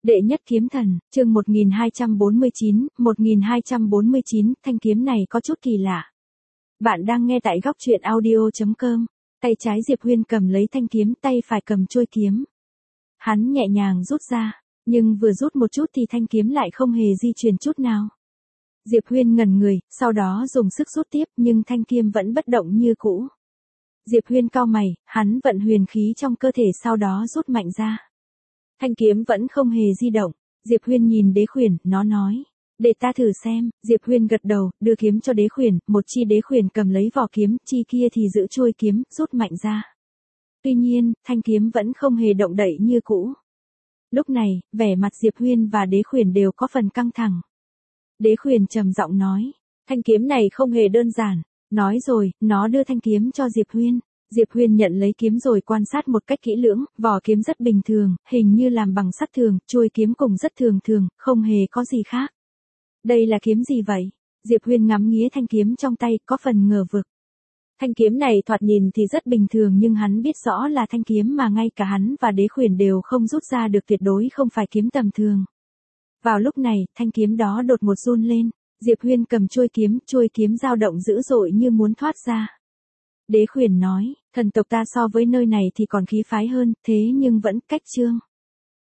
Đệ nhất kiếm thần, chương 1249, thanh kiếm này có chút kỳ lạ. Bạn đang nghe tại góc truyện audio.com, tay trái Diệp Huyên cầm lấy thanh kiếm, tay phải cầm chuôi kiếm. Hắn nhẹ nhàng rút ra, nhưng vừa rút một chút thì thanh kiếm lại không hề di chuyển chút nào. Diệp Huyên ngẩn người, sau đó dùng sức rút tiếp nhưng thanh kiếm vẫn bất động như cũ. Diệp Huyên cau mày, hắn vận huyền khí trong cơ thể sau đó rút mạnh ra. Thanh kiếm vẫn không hề di động. Diệp Huyên nhìn Đế Khuyển, nó nói. Để ta thử xem. Diệp Huyên gật đầu, đưa kiếm cho Đế Khuyển, một chi Đế Khuyển cầm lấy vỏ kiếm, chi kia thì giữ chuôi kiếm, rút mạnh ra. Tuy nhiên, thanh kiếm vẫn không hề động đậy như cũ. Lúc này, vẻ mặt Diệp Huyên và Đế Khuyển đều có phần căng thẳng. Đế Khuyển trầm giọng nói. Thanh kiếm này không hề đơn giản. Nói rồi, nó đưa thanh kiếm cho Diệp Huyên. Diệp Huyên nhận lấy kiếm rồi quan sát một cách kỹ lưỡng, vỏ kiếm rất bình thường, hình như làm bằng sắt thường, chuôi kiếm cũng rất thường thường, không hề có gì khác. Đây là kiếm gì vậy? Diệp Huyên ngắm nghía thanh kiếm trong tay, có phần ngờ vực. Thanh kiếm này thoạt nhìn thì rất bình thường nhưng hắn biết rõ là thanh kiếm mà ngay cả hắn và Đế Khuyển đều không rút ra được, tuyệt đối không phải kiếm tầm thường. Vào lúc này, thanh kiếm đó đột ngột run lên, Diệp Huyên cầm chuôi kiếm dao động dữ dội như muốn thoát ra. Đế Khuyển nói, thần tộc ta so với nơi này thì còn khí phái hơn, thế nhưng vẫn cách chương.